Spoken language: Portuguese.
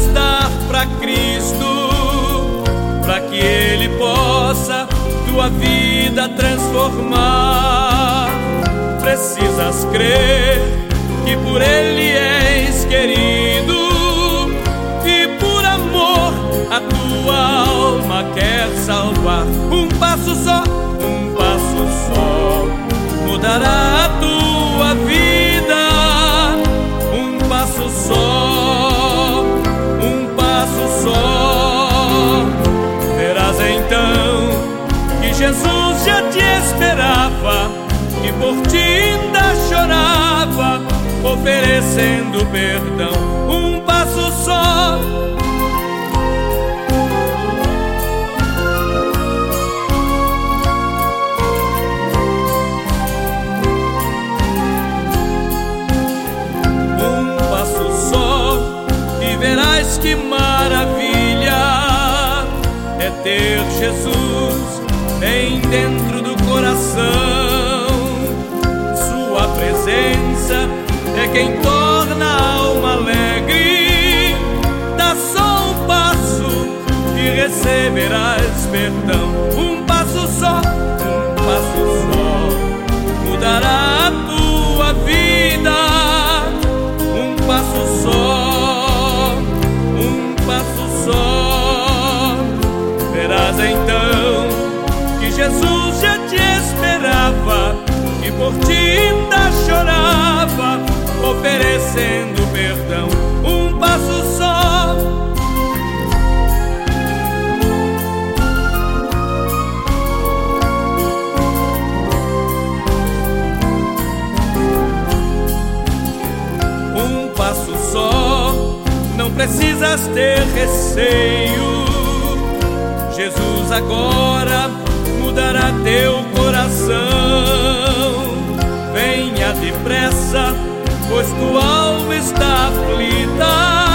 precisas dar pra Cristo, pra que Ele possa tua vida transformar. Precisas crer que por Ele és querido, e por amor a tua alma quer salvar. Um passo só mudará a tua vida. Um passo só, verás então que Jesus já te esperava, e por ti ainda chorava, oferecendo perdão. Um passo só, verás que maravilha é ter Jesus bem dentro do coração. Sua presença é quem torna a alma alegre. Dá só um passo e receberás perdão. Um passo só, mudará a tua vida. Um passo só, verás então que Jesus já te esperava, e por ti ainda chorava, oferecendo perdão. Um passo só, um passo só. Não precisas ter receio, Jesus agora mudará teu coração. Venha depressa, pois tua alma está aflita.